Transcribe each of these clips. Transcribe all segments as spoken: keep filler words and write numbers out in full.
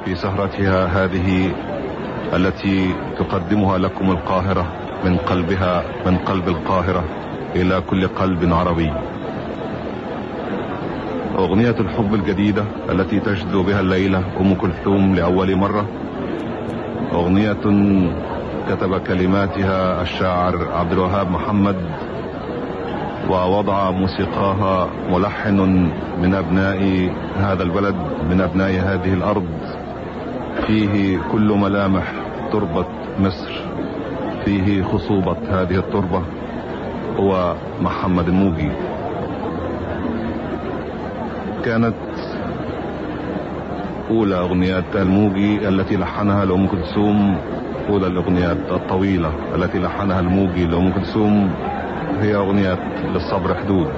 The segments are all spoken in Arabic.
في سهرتها هذه التي تقدمها لكم القاهرة من قلبها، من قلب القاهرة إلى كل قلب عربي. أغنية الحب الجديدة التي تجدو بها الليلة أم كلثوم لأول مرة، أغنية كتب كلماتها الشاعر عبد الوهاب محمد، ووضع موسيقاها ملحن من أبناء هذا البلد، من أبناء هذه الأرض، فيه كل ملامح تربة مصر، فيه خصوبة هذه التربة، هو محمد الموجي. كانت أولى أغنيات الموجي التي لحنها لأم كلثوم، أولى الأغنيات الطويلة التي لحنها الموجي لأم كلثوم هي أغنية للصبر حدود.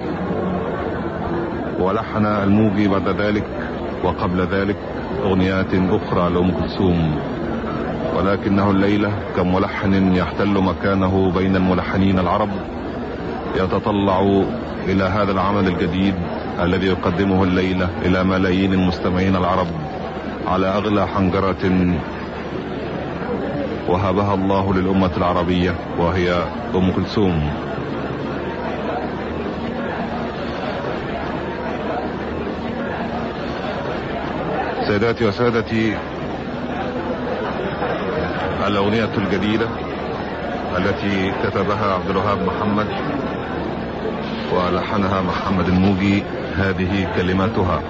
ولحن الموجي بعد ذلك وقبل ذلك أغنيات أخرى لأم كلثوم، ولكنه الليلة كملحن يحتل مكانه بين الملحنين العرب يتطلع إلى هذا العمل الجديد الذي يقدمه الليلة إلى ملايين المستمعين العرب على أغلى حنجرة وهبها الله للأمة العربية، وهي أم كلثوم. سيداتي وسادتي، الأغنية الجديدة التي كتبها عبد الوهاب محمد ولحنها محمد الموجي، هذه كلماتها: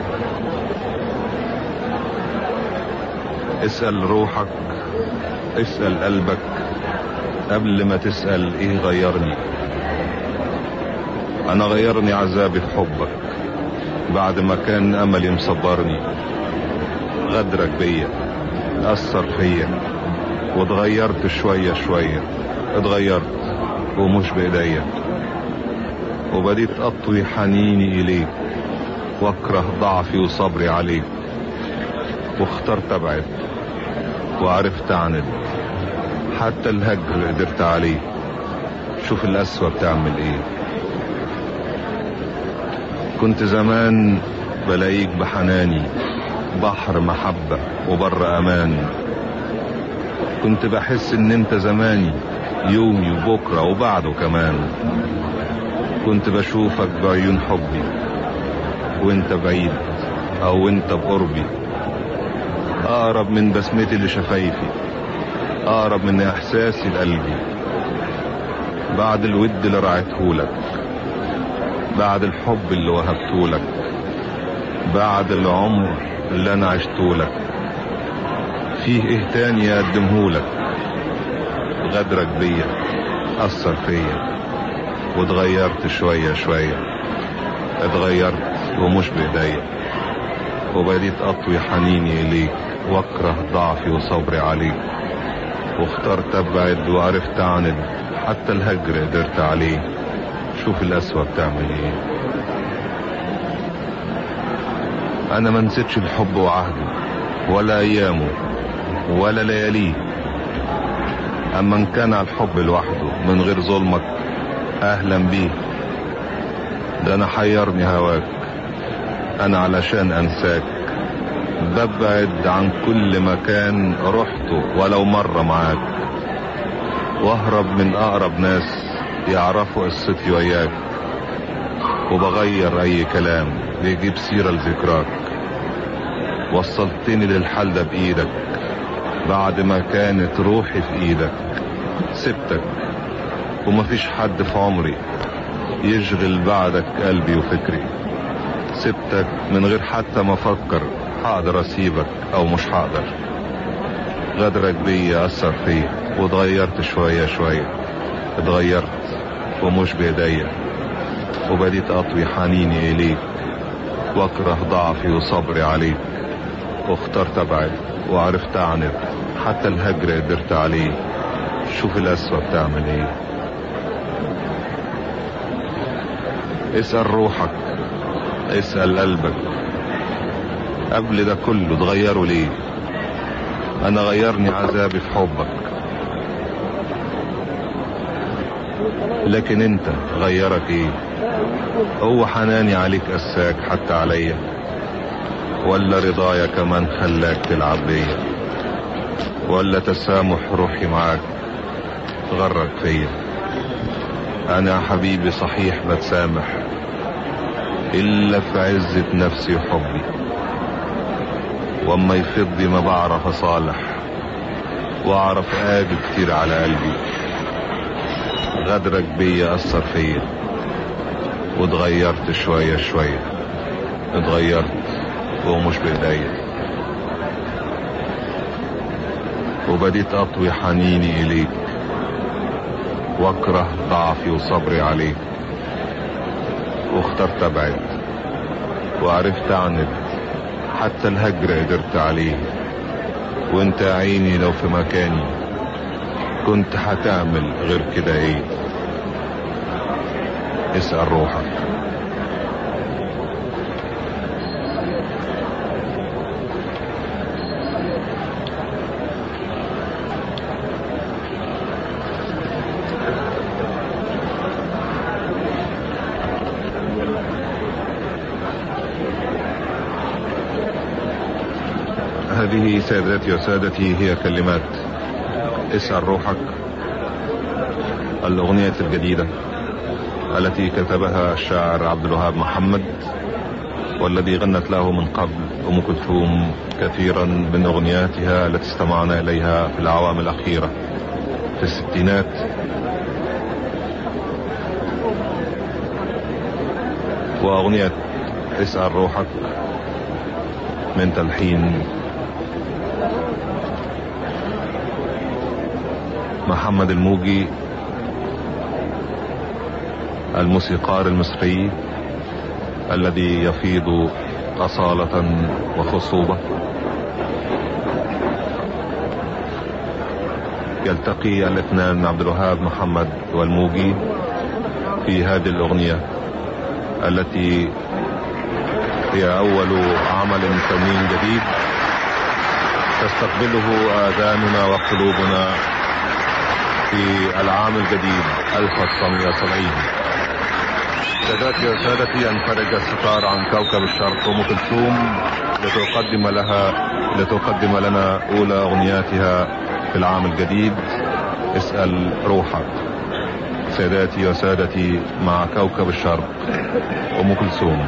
اسأل روحك، اسأل قلبك، قبل ما تسأل ايه غيرني. انا غيرني عذابي في حبك، بعد ما كان املي مصبرني. غدرك بيا اثر فيا، واتغيرت شوية شوية، اتغيرت ومش بايديا، وبديت اطوي حنيني اليك، واكره ضعفي وصبري عليك، واخترت ابعد وعرفت اعند، حتى الهجر قدرت عليه. شوف القسوة بتعمل ايه. كنت زمان بلاقيك بحناني، بحر محبة وبر امان. كنت بحس ان انت زماني، يومي وبكرة وبعده كمان. كنت بشوفك بعيون حبي وانت بعيد او انت بقربي، اقرب من بسمتي لشفايفي، اقرب من احساسي لقلبي. بعد الود اللي رعيتهولك، بعد الحب اللي وهبتهولك، بعد العمر اللي انا عشتهولك، فيه ايه تاني اقدمهولك؟ غدرك بيا اثر فيا، واتغيرت شوية شوية، اتغيرت ومش بايديا، وبديت اطوي حنيني اليك، واكره ضعفي وصبري عليك، واخترت ابعد وعرفت اعند، حتى الهجر قدرت عليه. شوف القسوة بتعمل ايه. انا ما نسيتش الحب وعهده، ولا ايامه ولا لياليه. اما ان كان على الحب لوحده من غير ظلمك، اهلا بيه. ده انا حيرني هواك، انا علشان انساك ببعد عن كل مكان رحته ولو مرة معاك، واهرب من اقرب ناس يعرفوا قصتي وياك، وبغير اي كلام بيجيب سيرة لذكراك. وصلتني للحال ده بايدك، بعد ما كانت روحي في ايدك. سبتك ومفيش حد في عمري يشغل بعدك قلبي وفكري. سبتك من غير حتى ما افكر هقدر اسيبك او مش هقدر. غدرك بيا اثر فيا، واتغيرت شوية شوية، اتغيرت ومش بايديا، وبديت اطوي حنيني اليك، واكره ضعفي وصبري عليك، واخترت ابعد وعرفت اعند، حتى الهجر قدرت عليه. شوف القسوة بتعمل ايه. اسأل روحك، اسأل قلبك، قبل ده كله تغيروا ليه؟ انا غيرني عذابي في حبك، لكن انت غيرك ايه؟ هو حناني عليك قساك حتى عليا؟ ولا رضايا كمان خلاك تلعب بيا؟ ولا تسامح روحي معاك غرك فيا؟ انا يا حبيبي صحيح بتسامح الا في عزة نفسي وحبي، واما يفضي ما بعرف اصالح واعرف اجي كتير على قلبي. غدرك بيا اثر فيا واتغيرت شوية شوية، اتغيرت ومش بايديا، وبديت اطوي حنيني اليك واكره ضعفي وصبري عليك، واخترت ابعد وعرفت اعند، حتى الهجر قدرت عليه. وانت يا عيني لو في مكاني كنت هتعمل غير كده ايه؟ اسأل روحك. هذه سادتي وسادتي هي كلمات اسأل روحك، الأغنية الجديدة التي كتبها الشاعر عبد الوهاب محمد، والذي غنت له من قبل أم كلثوم كثيرا من أغنياتها التي استمعنا إليها في الأعوام الأخيرة في الستينات. وأغنية اسأل روحك من تلحين محمد الموجي الموسيقار المصري الذي يفيض أصالة وخصوبة. يلتقي الاثنان عبد الوهاب محمد والموجي في هذه الأغنية التي هي أول عمل فني جديد تستقبله آذاننا وقلوبنا في العام الجديد ألف وتسعمائة وسبعين. سادتي وسادتي انفرج الستار عن كوكب الشرق أم كلثوم لتقدم لها لتقدم لنا أولى أغنياتها في العام الجديد، اسأل روحك. سادتي وسادتي مع كوكب الشرق أم كلثوم.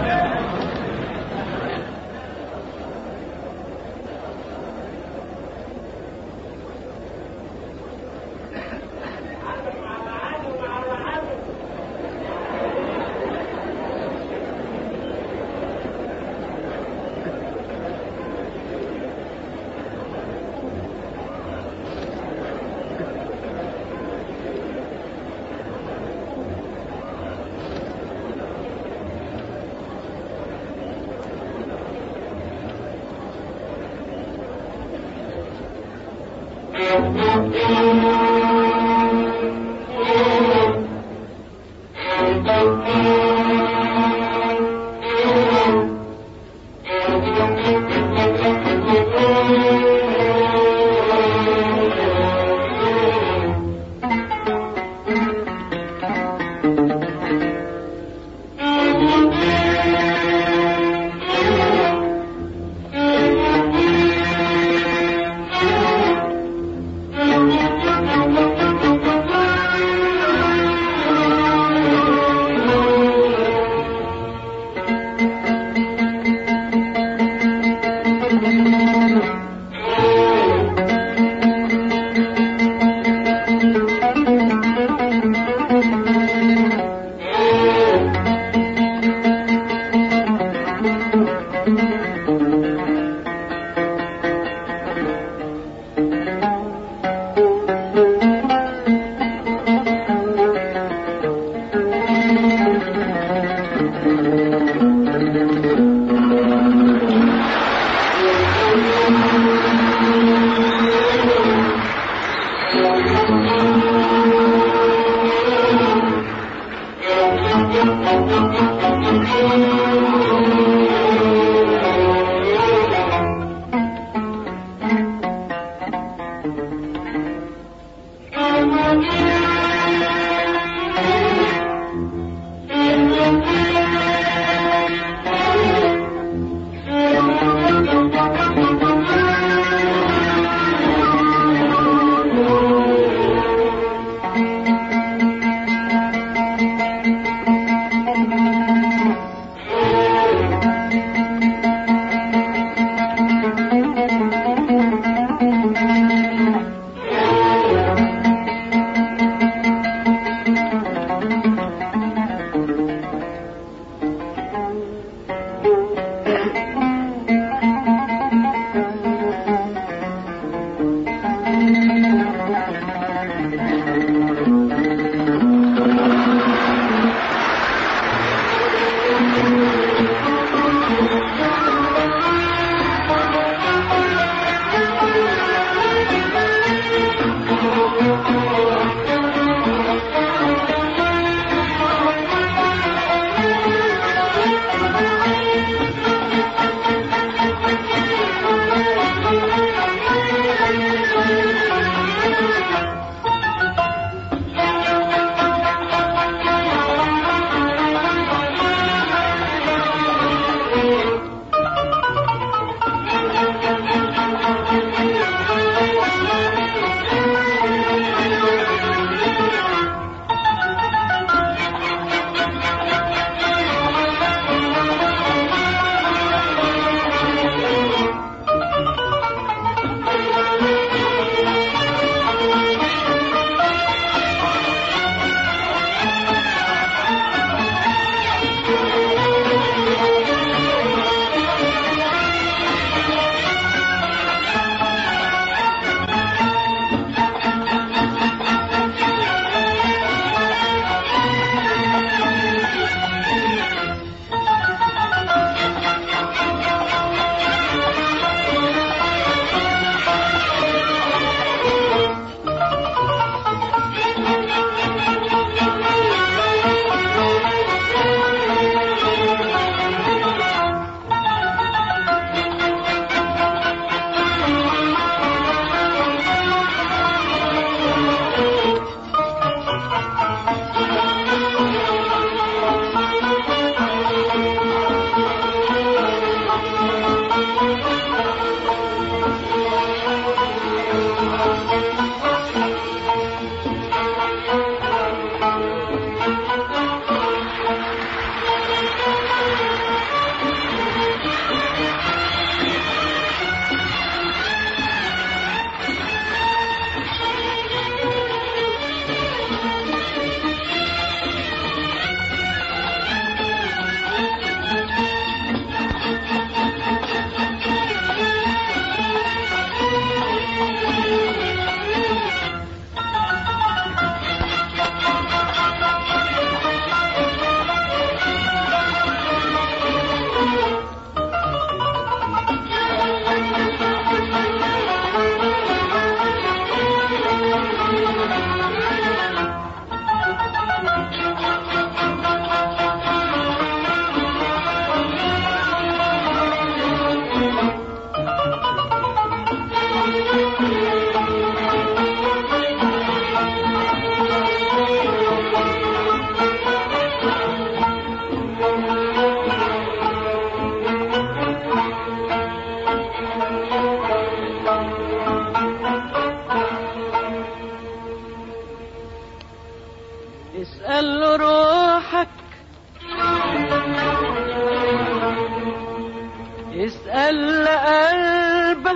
اسأل قلبك،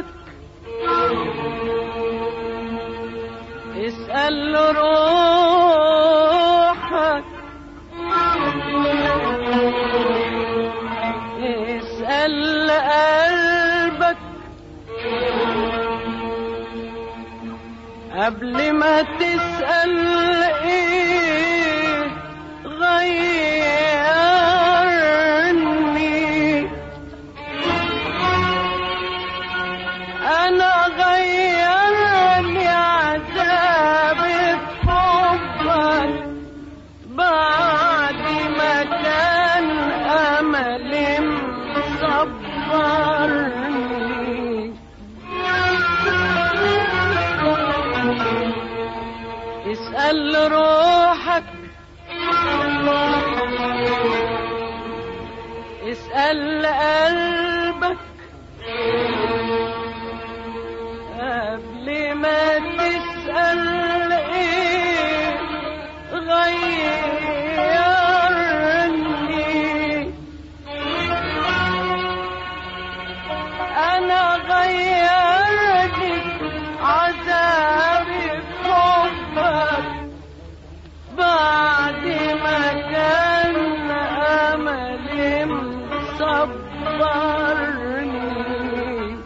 اسأل روحك، اسأل قلبك قبل ما تسأل ايه غيرني. انا غيرني عذابي بحبك بعد ما كان املي مصبرني. اسأل روحك، اسأل قلبك قبل ما تسأل ايه غيرني. انا غيرني عذابي بحبك بعد ما كان املي مصبرني.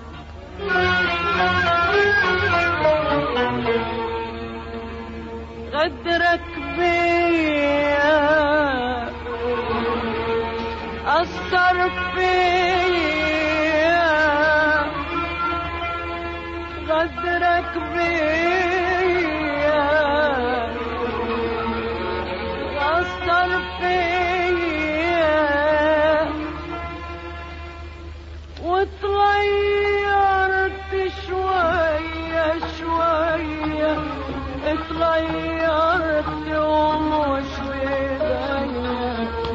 غدرك بيا أثر فيا، غدرك بيا أثر فيا واتغيرت شوية شوية، اتغيرت ومش بداية،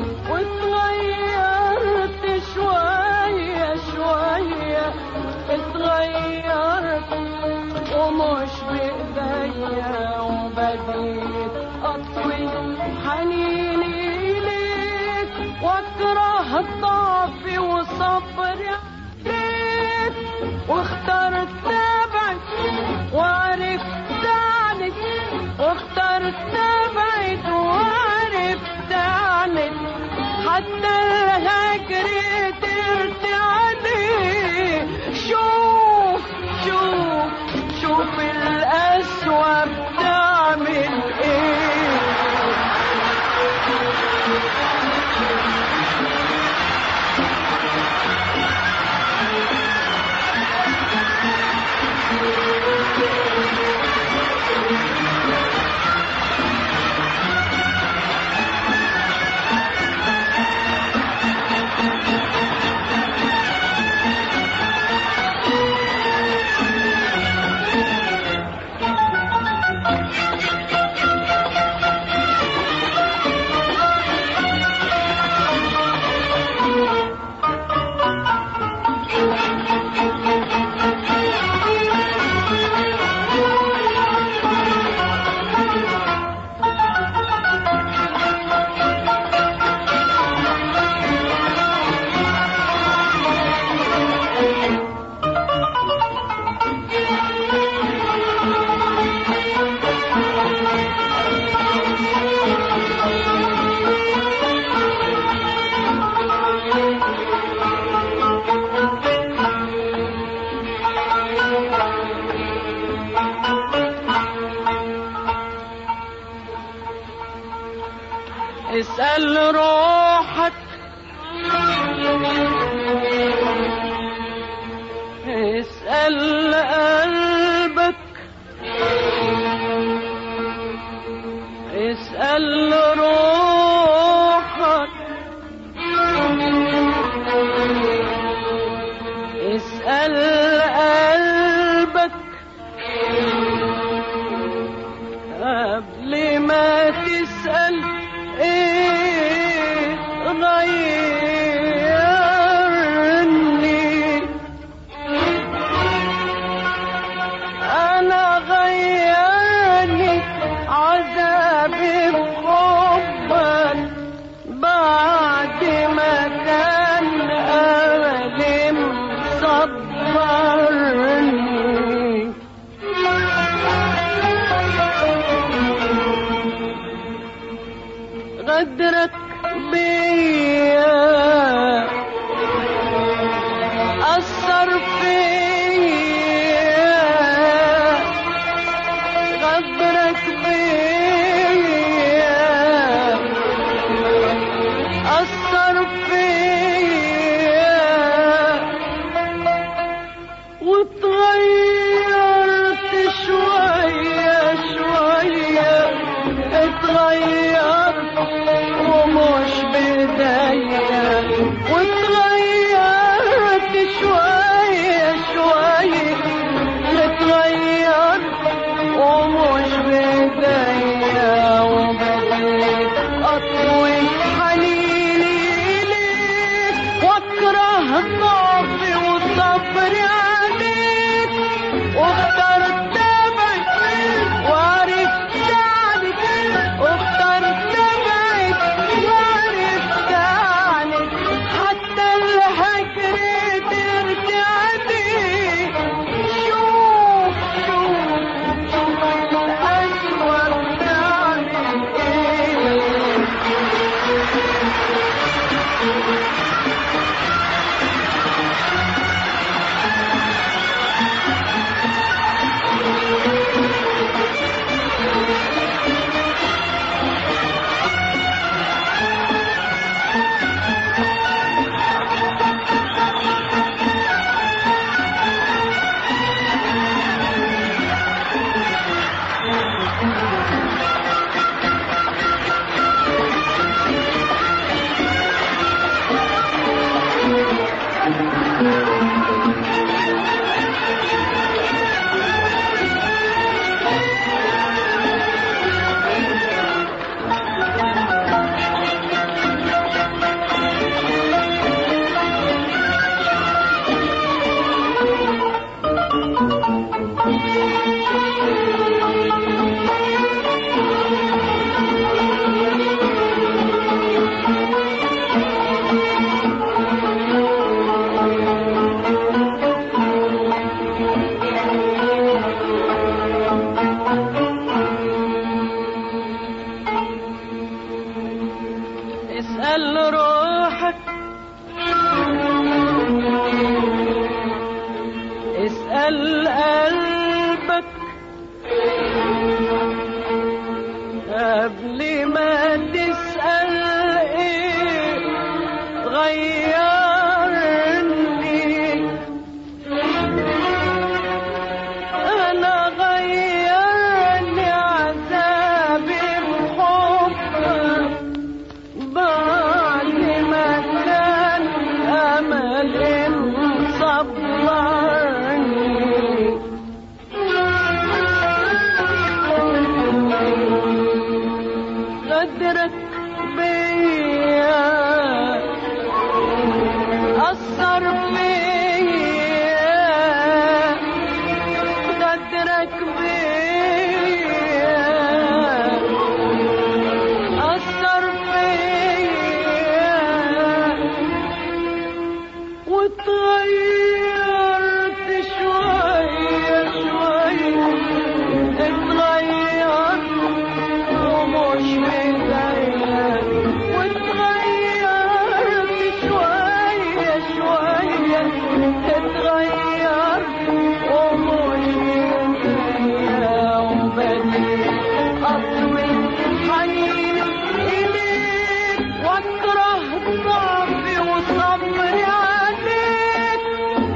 واتغيرت شوية شوية، اتغيرت ومش بإيديا، وبديت أطوي حنيني إليك واكره ضعفي وصبري عليك، واخترت تبعك وعرفت عنك، واخترت ابعد وعرفت عنك، حتى الهجر قدرت عليه. شوف شوف شوف القسوة بتعمل ايه. وصبرني. غدرك بيا أثر فيا، غدرك بيا أثر فيا، واتغيرت شوية شوية، اتغيرت ومش بداية، واتغيرت شوية شوية، اتغيرت ومش بداية، وبديت أطوي حنيني ليك، واكره ضعفي وصبري عليك، واخترت تبعك وعرفت عنك، واخترت تبعك وعرفت عنك، حتى الهجر قدرت عليه. شوف شوف شوف القسوة بتعمل ايه. اسأل روحك، اسأل قلبك، قبل ما تسأل ايه غيرني. انا غيرني عذابي بحبك، بعد ما كان أملي مصبرني. غدرك بيا أثر فيا، غدرك بيا أثر فيا، واتغيرت شوية شوية، اتغيرت ومش بداية، واتغيرت شوية شوية، اتغيرت ومش بداية، وبديت أطوي حنين إليك، واكره ضعفي وصبري عليك،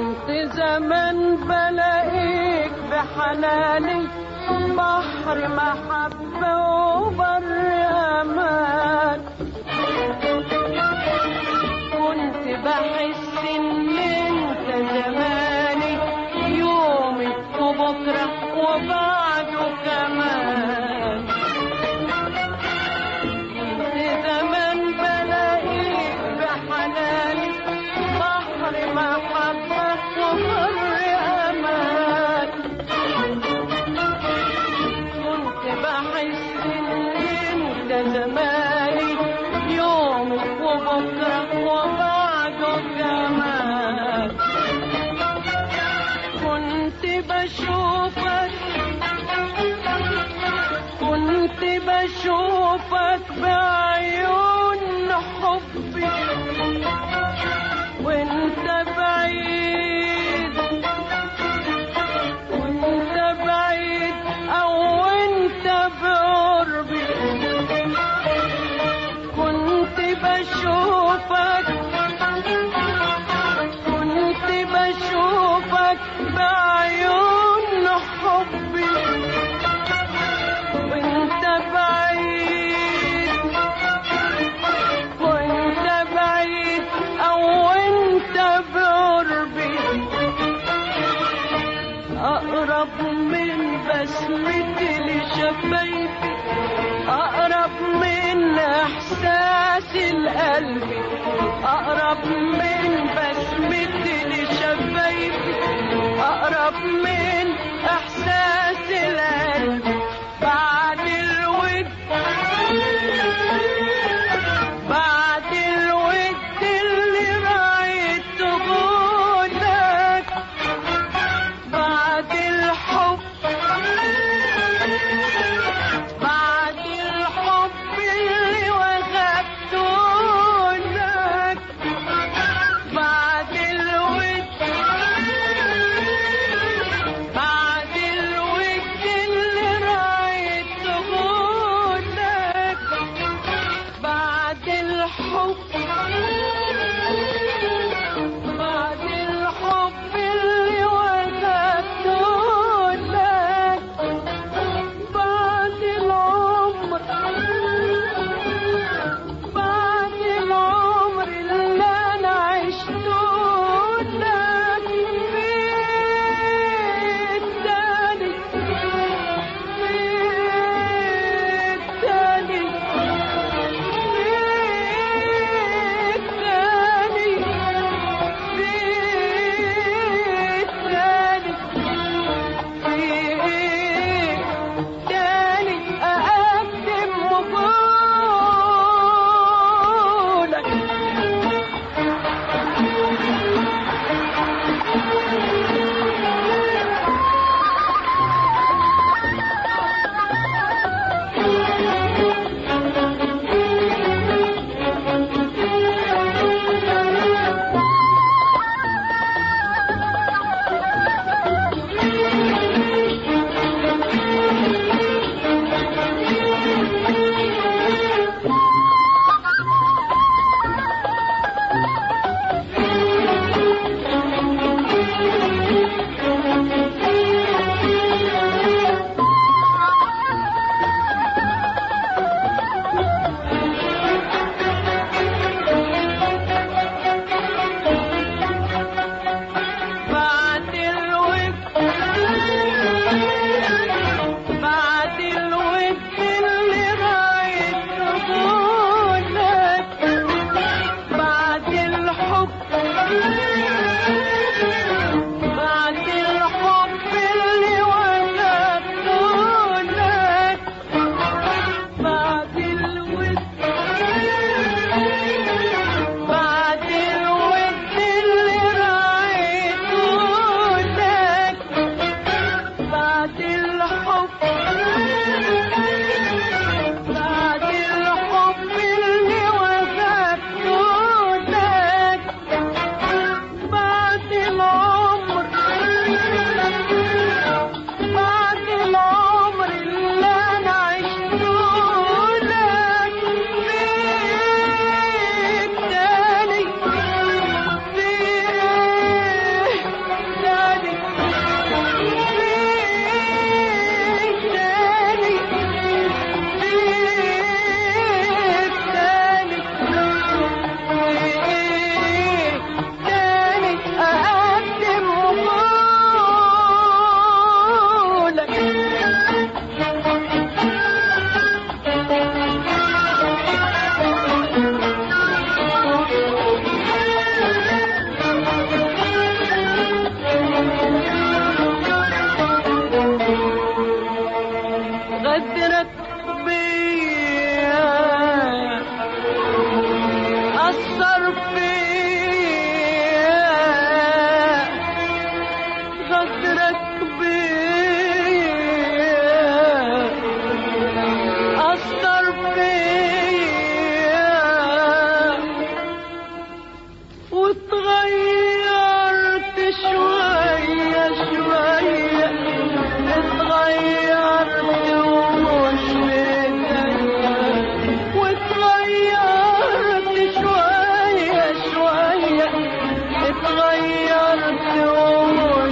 كنت زمان بلاقيك بحناني بحر محبة وبر أمان، كنت بحس إن أنت زماني يومي وبكرة وبعده كمان. كنت زمان بلاقيك بحناني بحر محبة وبر أمان، كنت بحس إن أنت زماني يومي وبكرة وبعده كمان. كنت بشوفك كنت بشوفك بعيون حبي وانت بعيد وانت بعيد او انت بقربي. كنت بشوفك كنت بشوفك بعيون حبي وانت بعيد وانت بعيد او انت بقربي. اقرب من بسمتي لشفايفي، اقرب من احساس القلب، اقرب من بسمتي لشفايفي، اقرب من احساس القلب. بعد الود بعد الود اللي رايته لك، بعد الحب بعد الحب اللي وهبته لك، بعد الود بعد الود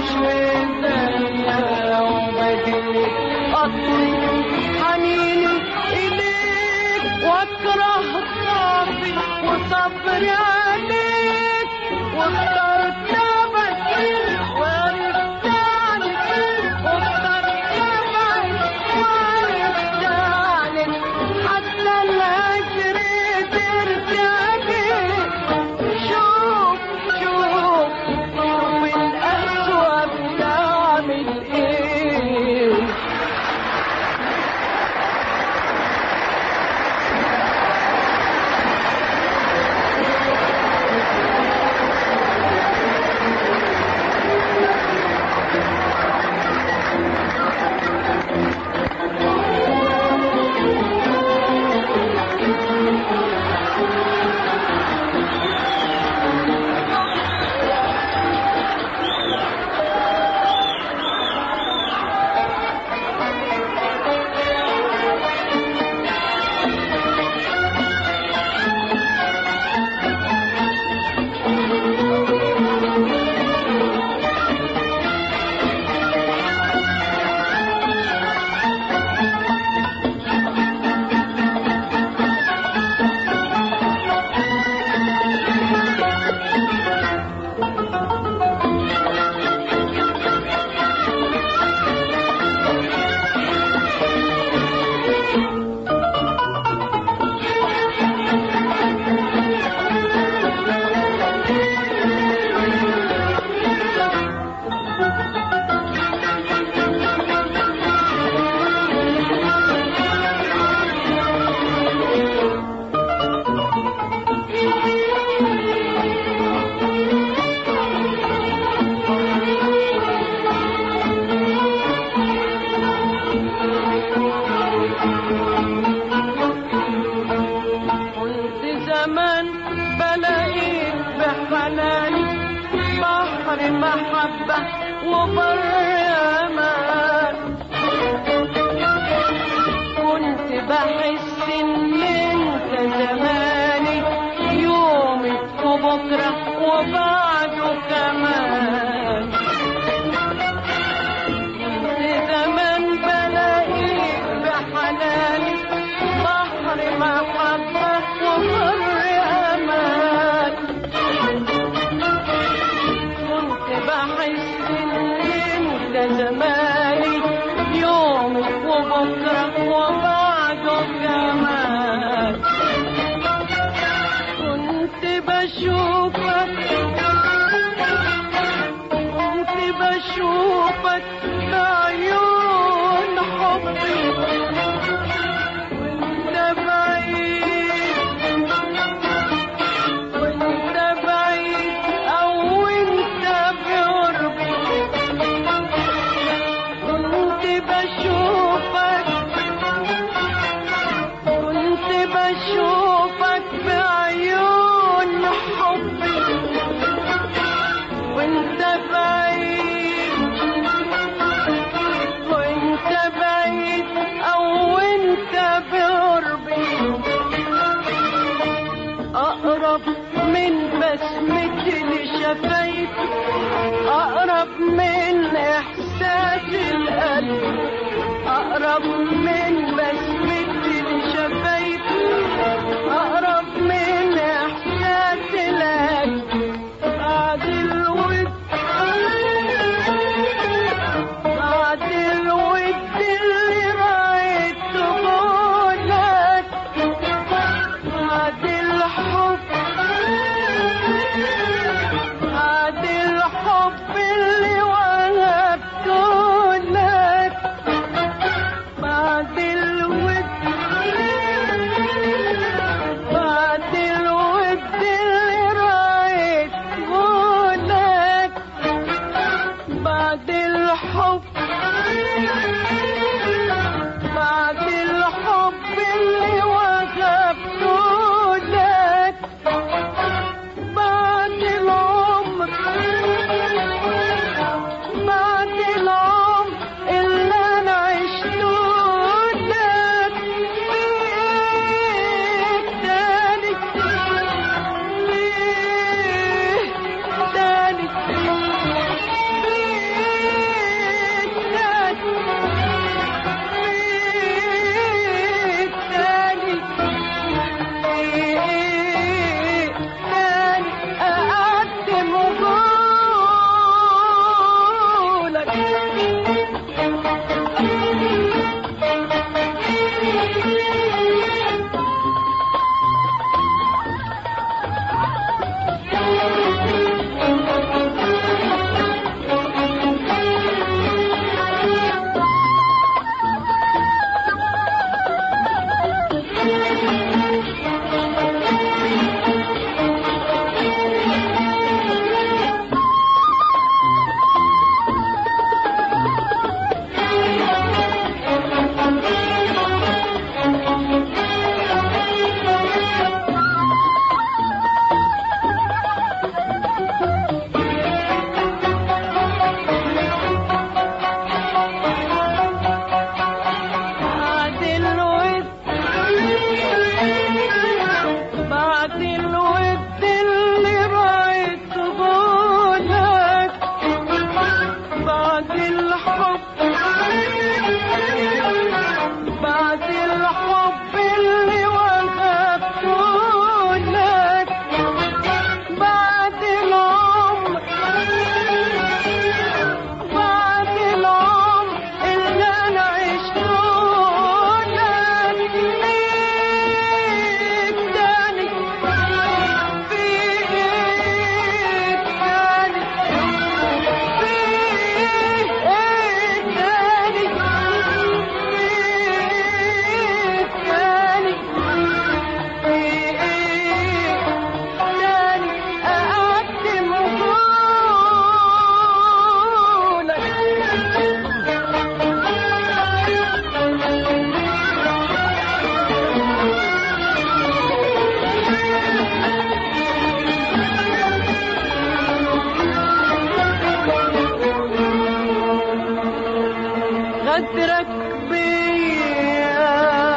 ايديا وبديك اطوي حنيني اليك واكره ضعفي وصبري عليك واخترت ابد وعرفت عنك واخترت ابد وعرفت عنك حتى الهجر قدرت عليك شوف شوف شوف القسوة بتعمل ايه محبة وبر أمان كنت بحس إن أنت زماني يومي وبكرة وبعده كمان كنت زمان بلاقيك بحناني بحر محبة وبر أمان بحس إن أنت زماني يومي وبكرة وبعده كمان كنت بشوفك كنت بشوفك بعيون حبي وانت بعيد وانت بعيد أو انت بقربي كنت بشوفك كنت بشوفك بعيون حبي وانت بعيد وانت بعيد او انت بقربي اقرب من بسمتي لشفايفي اقرب من احساس القلب اقرب من بسمتي لشفايفي اقرب من احساس القلب بعد الود بعد الود اللي رايته لك بعد الحب بعد الحب اللي وهبته لك بعد الود بعد الود اللي رايته لك بعد الحب بعد الحب اللي وهبته لك بعد العمر بعد العمر اللي انا عشته لك ليك تاني ليه تاني ليه غدرك بيا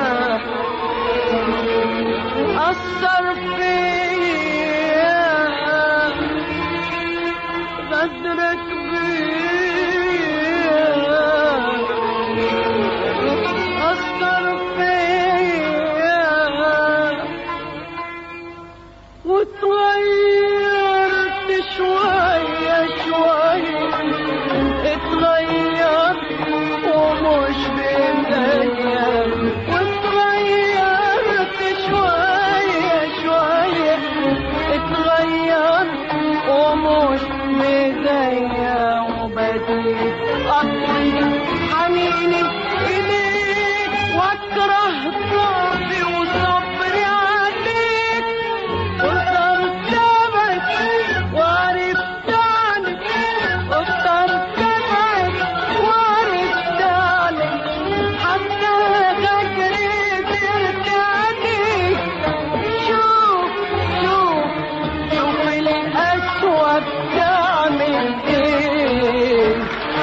أثر فيا غدرك بيا أثر فيا وتغيرت شوية شوية اتغيرت ومش بإيديا واتغيرت شوية شوية اتغيرت ومش بإيديا وبديت أطوي حنيني إليك واكره ضعفي وصبري عليك وصرت أبعد وعرفت عنك وصرت أبعد وعرفت عنك حتى فكري درت عليك شوف شوف شوف القسوة بتعمل ايه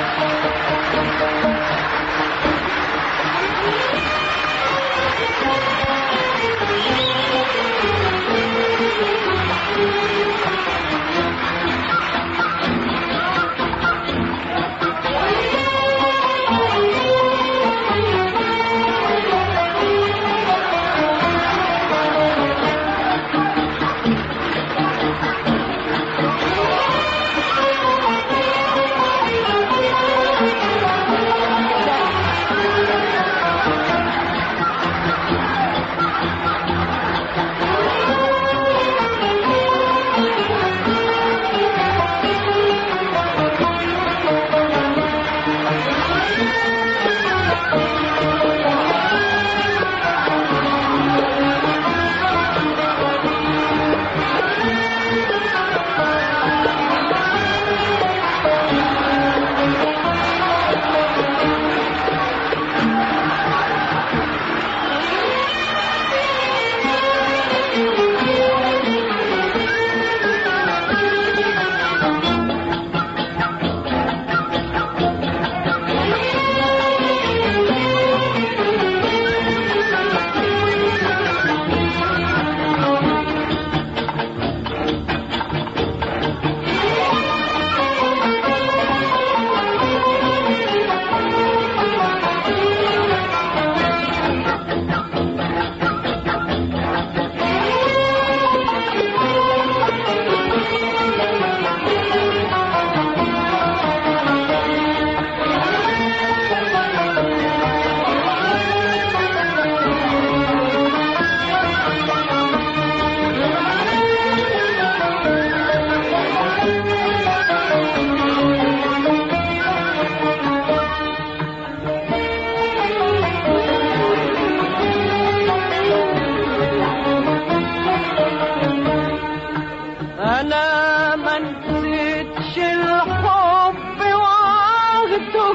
أنا ما نسيتش الحب وعهده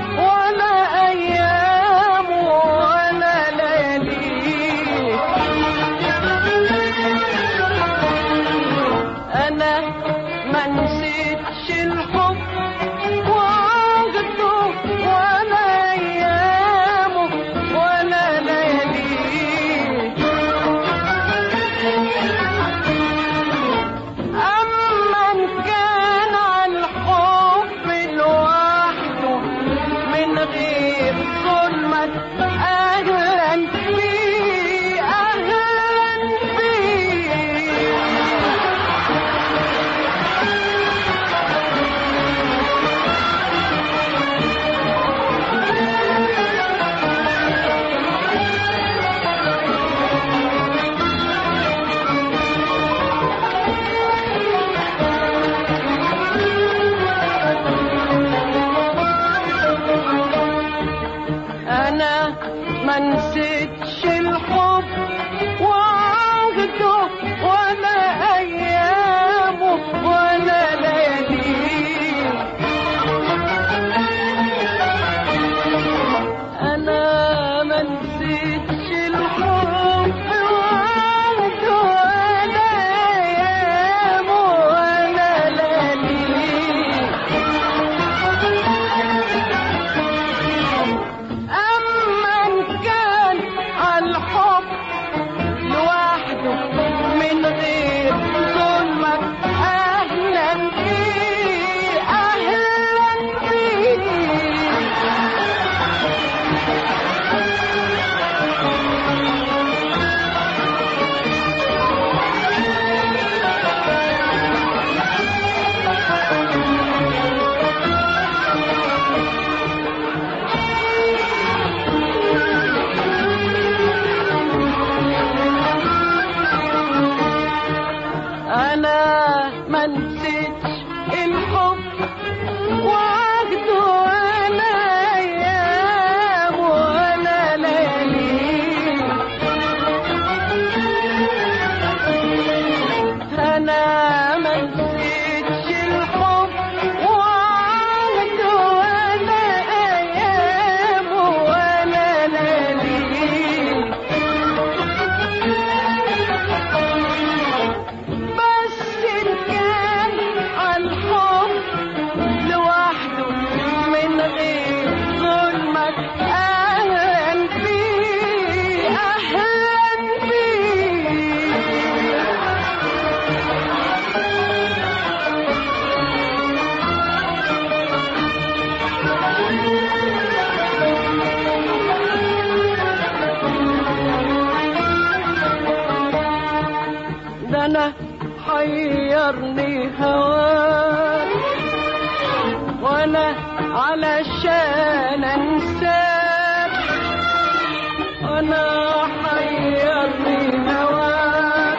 ولا أيامه ولا لياليه أنا ما نسيتش الحب وعهده ولا أيامه ولا لياليه أما إن كان على الحب لوحده من غير ظلمة أهلا بيه أهلا بيه أنا ما نسيتش الحب وعهده ولا أيامه ولا لياليه أنا ما نسيتش الحب وعهده ولا أيامه ولا لياليه حيرني هواك وانا علشان انساك انا حيرني هواك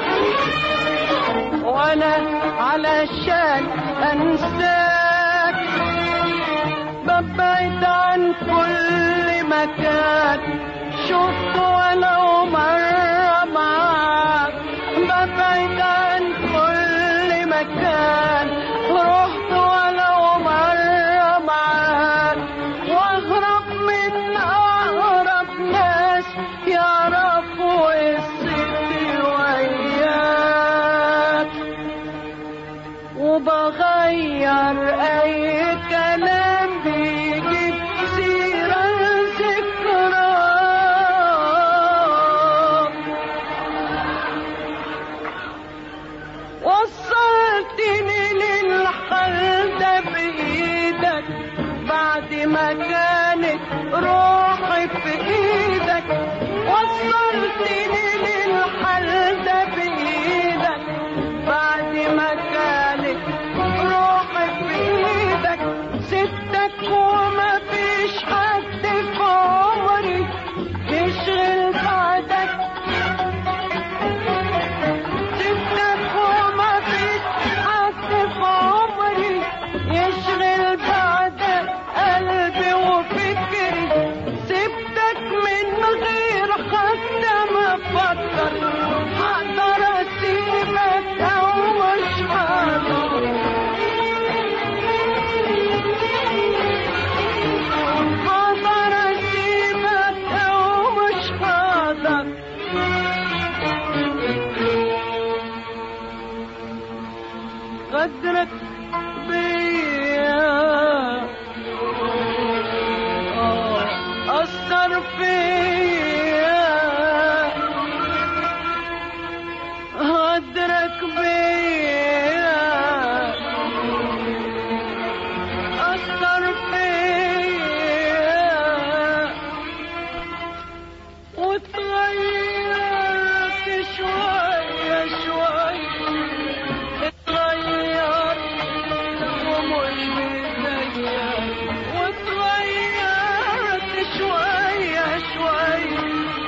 وانا علشان انساك ببعد عن كل مكان شفته ولو مرة معاك ببعد عن كل مكان رحت ولو مرة معاك واهرب من اقرب ناس يعرفوا قصتي وياك وبغير اي كلام بيجيب سيرة ذكرى وصلتني للحال ده بإيدك بعد ما كانت روحي في إيدك وصلتني للحال ده بإيدك بعد ما كانت روحي في إيدك سبتك وما فيش حد في عمري يشغل بعدك سبتك وما فيش حد في عمري يشغل بعدك قلبي وفكري سبتك من غير حتى ما افكر هقدر اسيبك او مش هقدر هقدر اسيبك او مش هقدر غدرك بيا آه، أثر فيا غدرك بيا أثر فيا وتغيرت شوية شوية اتغيرت ومش متغير وتغيرت شوية شوية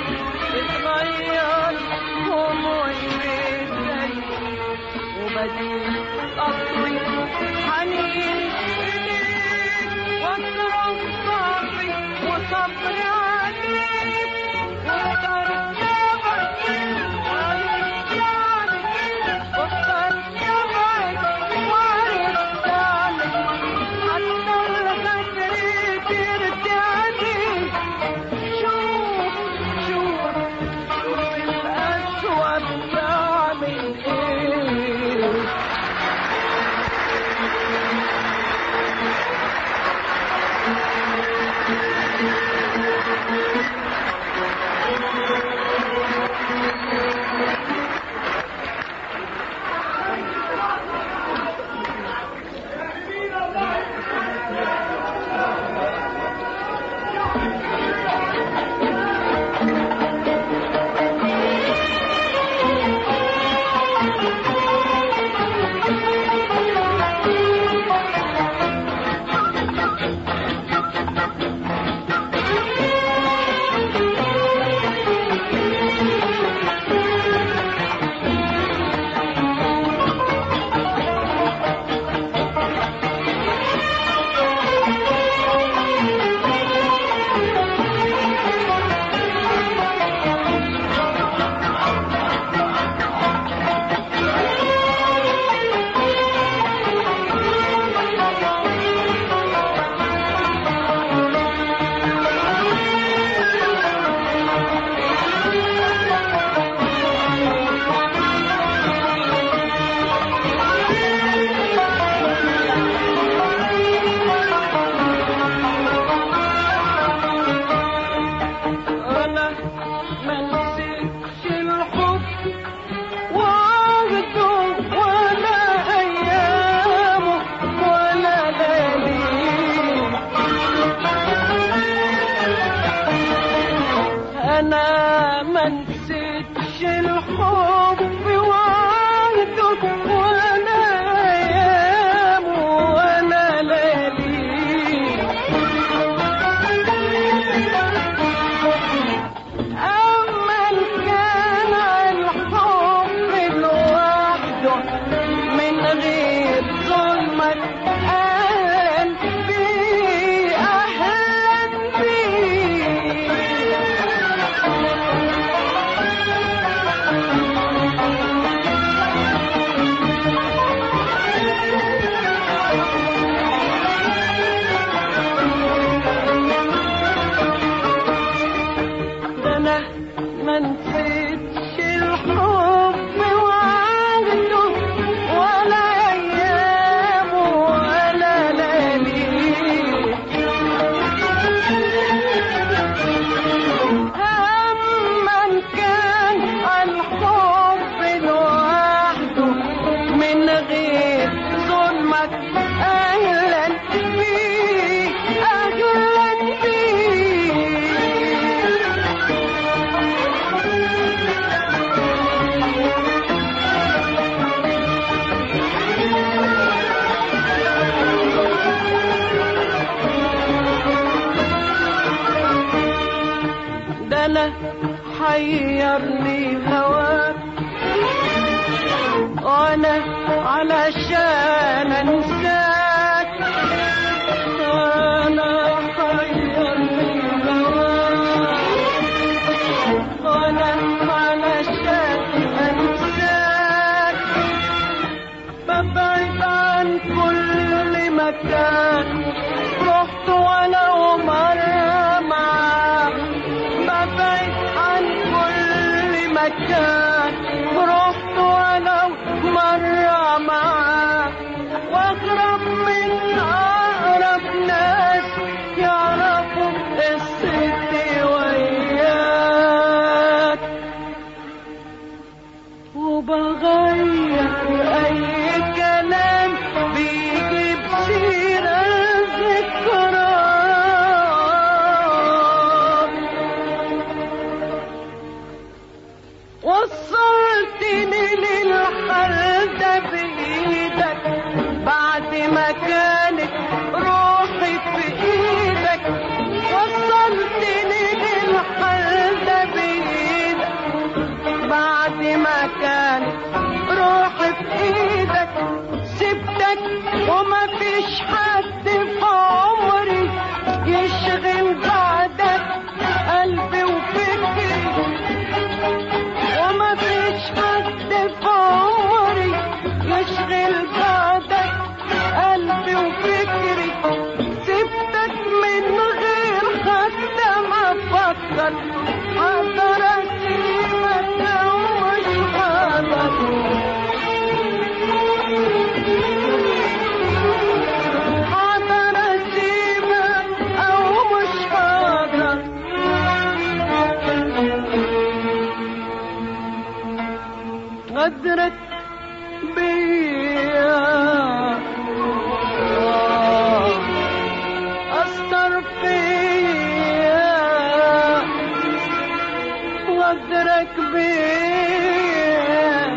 اتغيرت ومش متغير وبديت أطوي حنين إليك وأكرم صبري وصبري عليك وترجمك وارجعك وترجمك وارجعك حتى الغدر ترجعني شوف شوف شوف الأسود بعمل إيه ما نسيتش الحب وعهده ولا ايامه ولا لياليه. أما كان الحب لوحده من غير ظلمك أهلا بيه أهلا بيه. ده أنا حيرني هواك وانا علشان انساك. انا حيرني هواك وانا علشان انساك. ببعد عن كل مكان رحت ولو مرة معاك. ببعد عن كل مكان رحت ولو مرة معاك. واقرب من اقرب ناس يعرفوا قصتي وياك. وبغير اي كلام بيجيب سيرة ذكرى. وصلتني للحال ده بإيدك بعد ما كانت روحي في إيدك. وصلتني للحال ده بإيدك بعد ما كانت روحي في إيدك. سبتك وما فيش حد في عمري يشغل بعدك قلبي وفكري. وما فيش حد في عمري يشغل بعدك قلبي وفكري. سبتك من غير حتى ما افكر حاضر اسيبك او مش حاضر. حاضر اسيبك او مش حاضر. غدرت بيا أثر فيا. غدرك بيا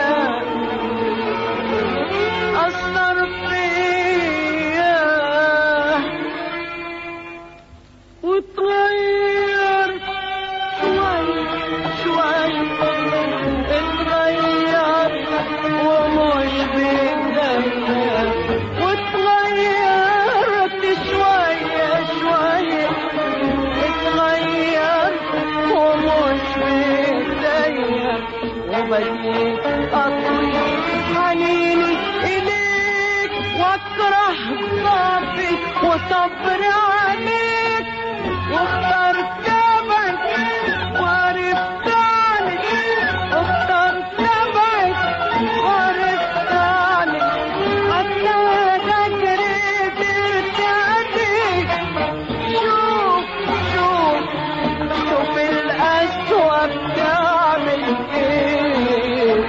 أثر فيا. وتغيرت شوي شوي اتغيرت ومش بإيديا. واتغيرت شوية شوية اتغيرت ومش بإيديا. وبديت أطوي حنيني إليك واكره ضعفي وصبر عليك. واخترت ابعد وعرفت عنك. واخترت ابعد وعرفت عنك حتى تجري ترتعدي. شوف شوف شوف القسوة بتعمل ايه.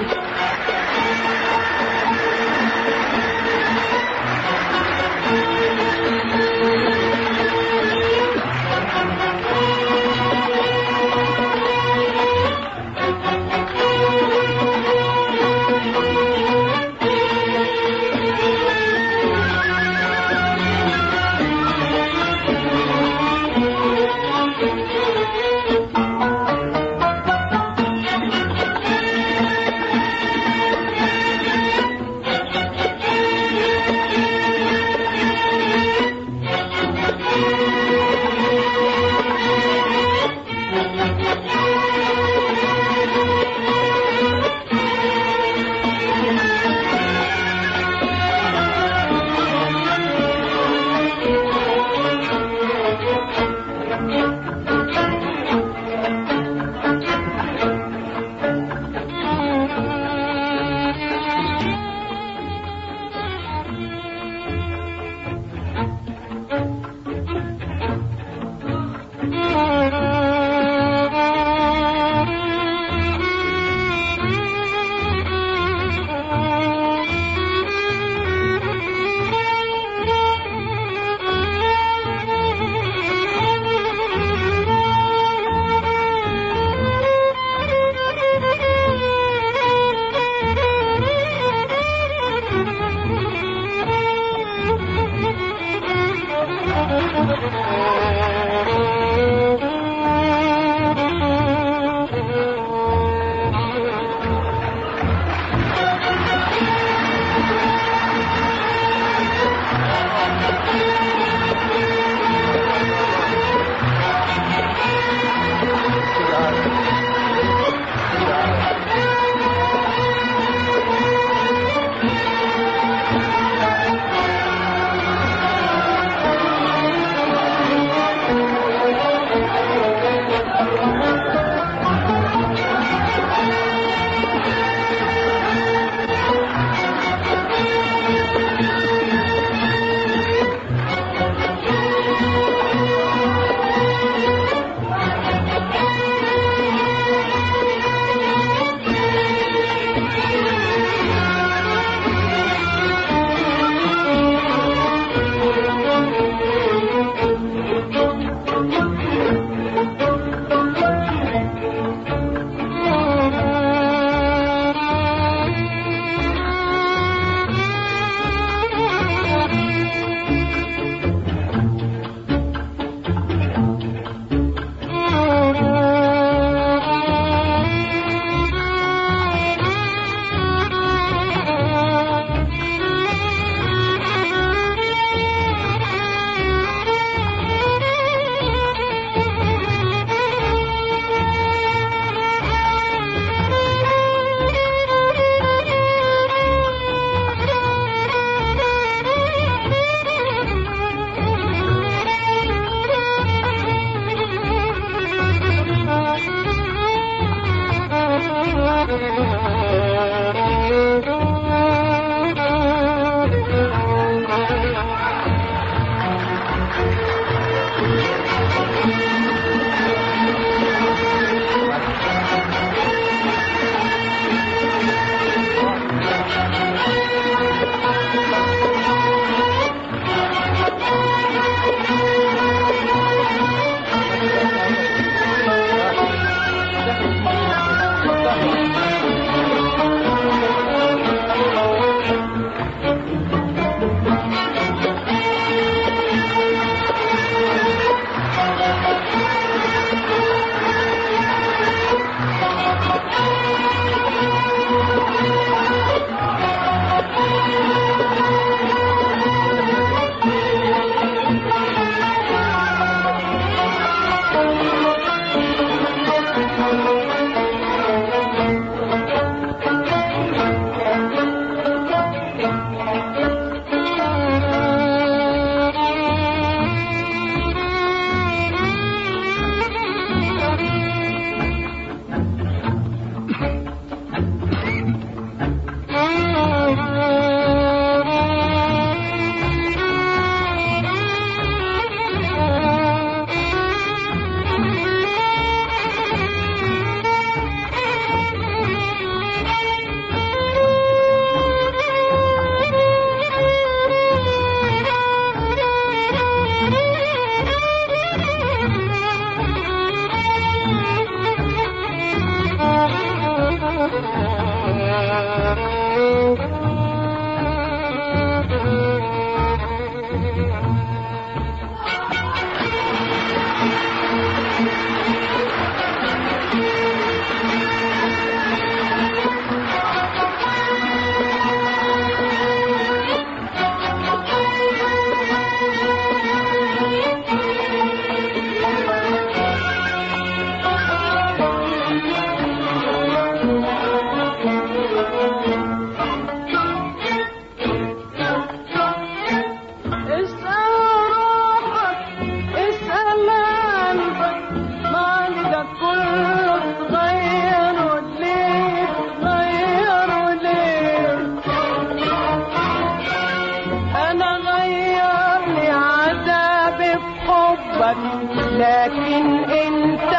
لكن انت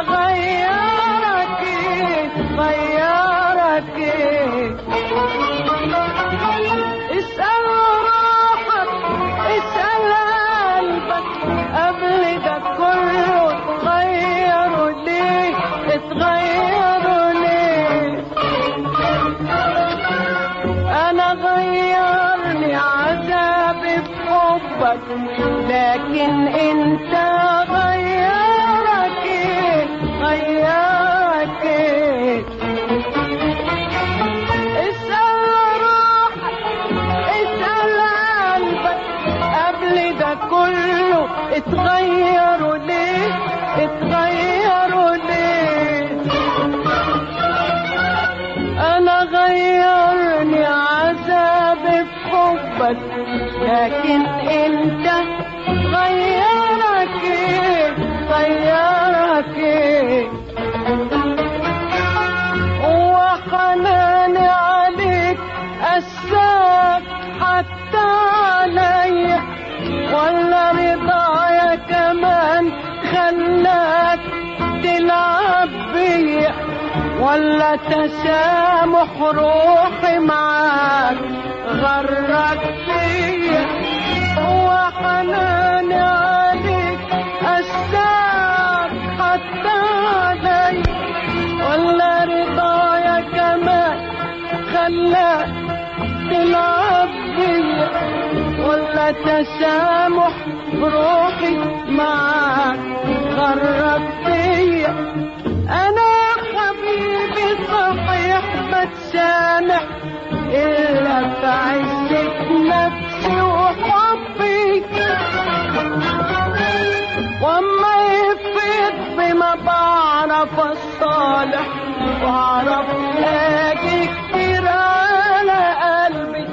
غيرك غيرك اسأل روحك اسأل قلبك قبل ده كله اتغيروا ليه اتغيروا ليه انا غيرني عذابي بحبك لكن انت غيرك ايه غيرك ايه اسأل روحك اسأل قلبك قبل ده كله اتغيروا ليه اتغيروا ليه انا غيرني عذابي في حبك لكن انت غيرك ايه غيرك ايه وحناني عليك قساك حتى عليا ولا رضايا كمان خلاك تلعب بيا ولا تسامح روحي معاك غرك فيا وحناني عليك قساك حتى علي ولا رضايا كمان خلاك تلعب بيا ولا تسامح روحي معاك غرك فيا انا حبيبي صحيح بتسامح إلا في عزة نفسي وحبي وما يفيد بما بعرف الصالح واعرف اجي كتير على قلبي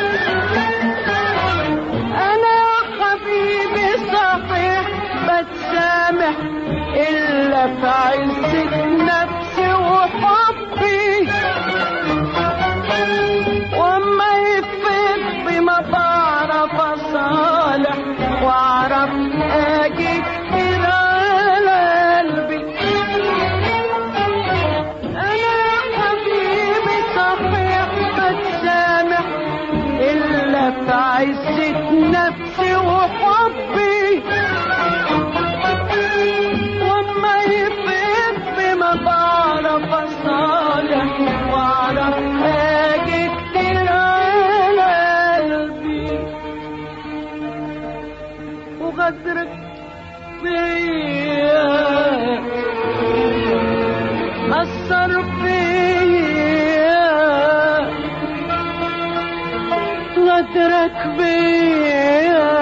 انا حبيبي صحيح بتسامح إلا في عزة نفسي وحبي وما يفيد بما بعرف أصالح واعرف اجي كتير على قلبي انا حبيبي صحيح بتسامح إلا في عزة نفسي وحبي وما يفيد بما بعرف أصالح واعرف اجي كتير على قلبي وغدرك فيا أثر فيا غدرك بيا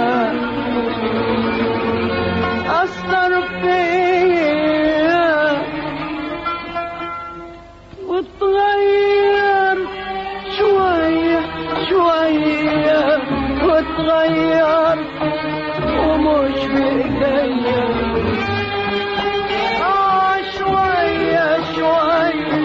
أثر فيا وتغير شوية شوية وتغير ومش بإيديا آه شوية شوية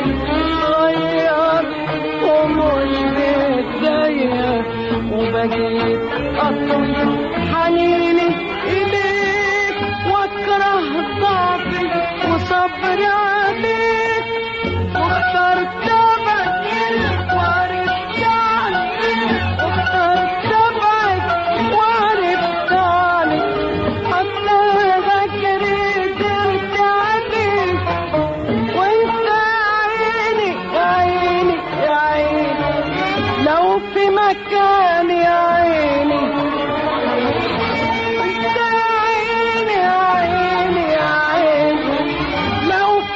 تغير ومش بإيديا وبقيت أطوي حنيني إليك واكره ضعفي وصبري عليك واخترت ابعد وعرفت عنك واخترت ابعد وعرفت عنك حتى ذكري قدرت عليك وانت عيني عيني يا عيني لو في مكان يا عيني انت عيني يا عيني يا عيني لو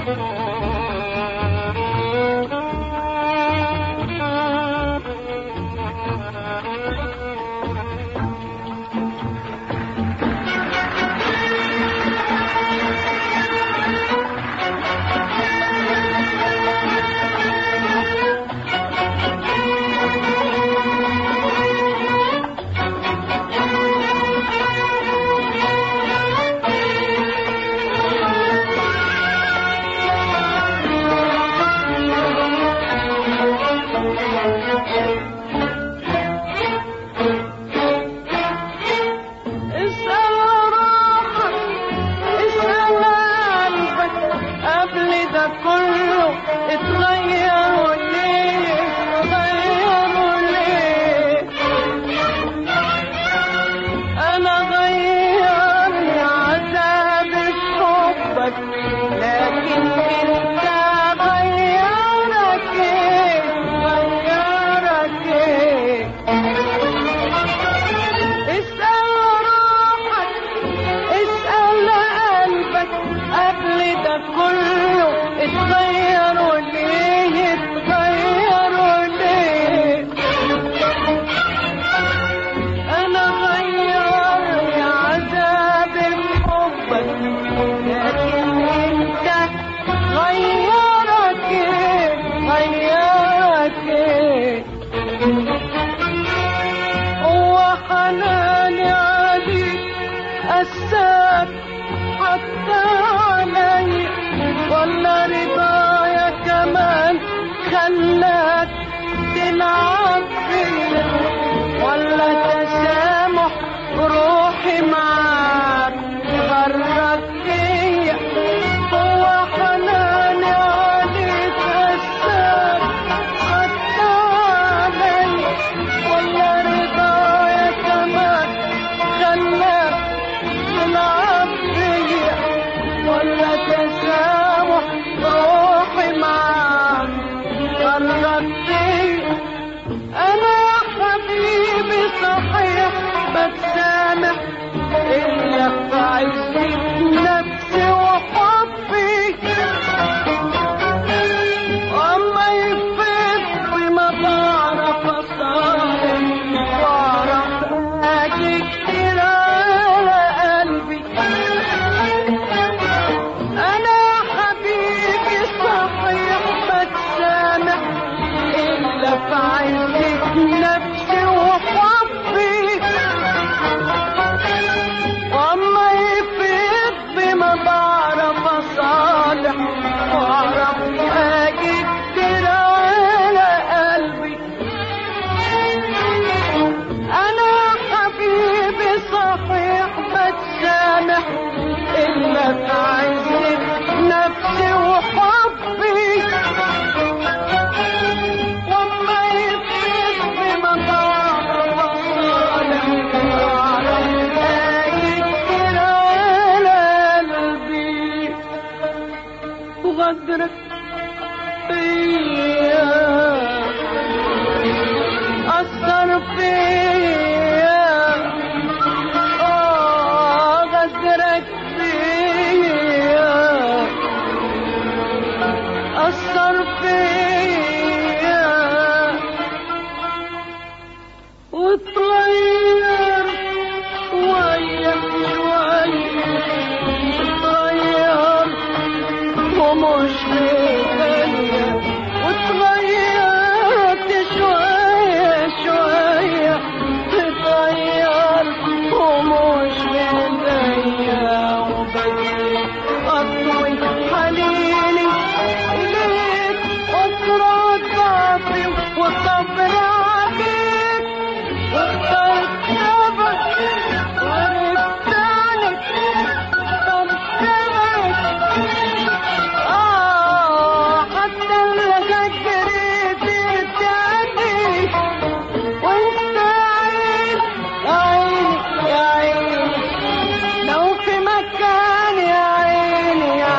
يا عيني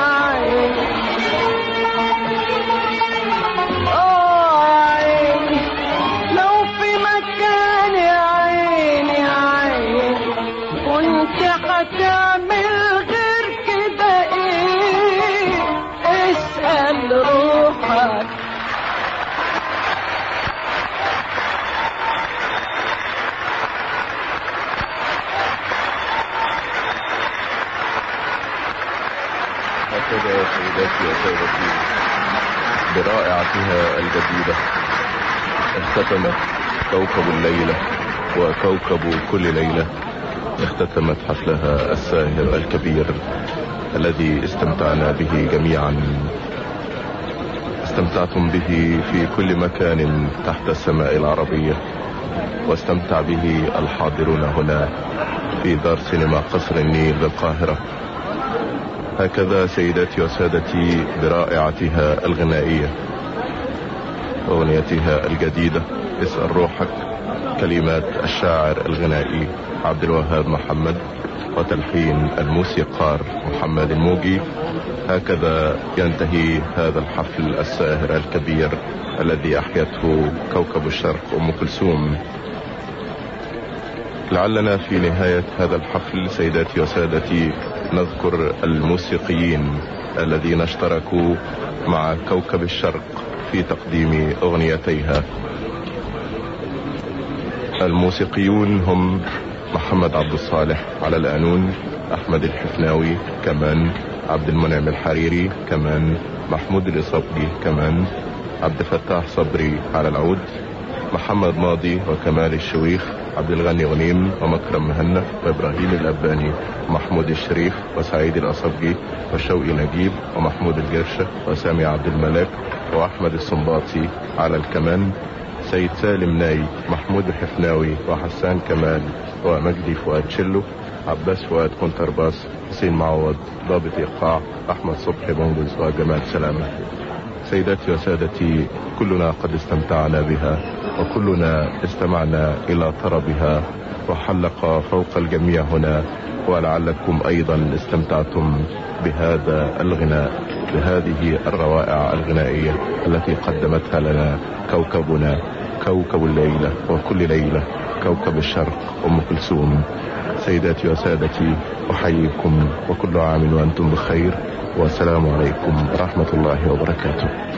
هكذا سيداتي وسادتي برائعتها الجديدة اختتمت كوكب الليلة وكوكب كل ليلة، اختتمت حفلها الساهر الكبير الذي استمتعنا به جميعا. استمتعتم به في كل مكان تحت السماء العربية، واستمتع به الحاضرون هنا في دار سينما قصر النيل بالقاهرة. هكذا سيداتي وسادتي برائعتها الغنائية، أغنيتها الجديدة اسأل روحك، كلمات الشاعر الغنائي عبد الوهاب محمد وتلحين الموسيقار محمد الموجي. هكذا ينتهي هذا الحفل الساهر الكبير الذي أحيته كوكب الشرق أم كلثوم. لعلنا في نهاية هذا الحفل سيداتي وسادتي نذكر الموسيقيين الذين اشتركوا مع كوكب الشرق في تقديم أغنيتيها. الموسيقيون هم محمد عبد الصالح على القانون، أحمد الحفناوي كمان، عبد المنعم الحريري كمان، محمود الإصابجي كمان، عبد الفتاح صبري على العود، محمد ماضي وكمال الشويخ، عبد الغني غنيم ومكرم مهنا وإبراهيم الأباني ومحمود الشريف وسعيد الأصبجي وشوقي نجيب ومحمود الجرشة وسامي عبد الملاك وأحمد الصنباطي على الكمان، سيد سالم ناي، محمود الحفناوي وحسان كمال ومجدي فؤاد شلو، عباس فؤاد كونترباس، حسين معوض ضابط إيقاع، أحمد صبحي بونجز وجمال سلامة. سيداتي وسادتي كلنا قد استمتعنا بها، وكلنا استمعنا إلى طربها وحلق فوق الجميع هنا، ولعلكم أيضا استمتعتم بهذا الغناء، بهذه الروائع الغنائية التي قدمتها لنا كوكبنا، كوكب الليلة وكل ليلة، كوكب الشرق أم كلثوم. سيداتي وسادتي أحييكم وكل عام وأنتم بخير، والسلام عليكم ورحمة الله وبركاته.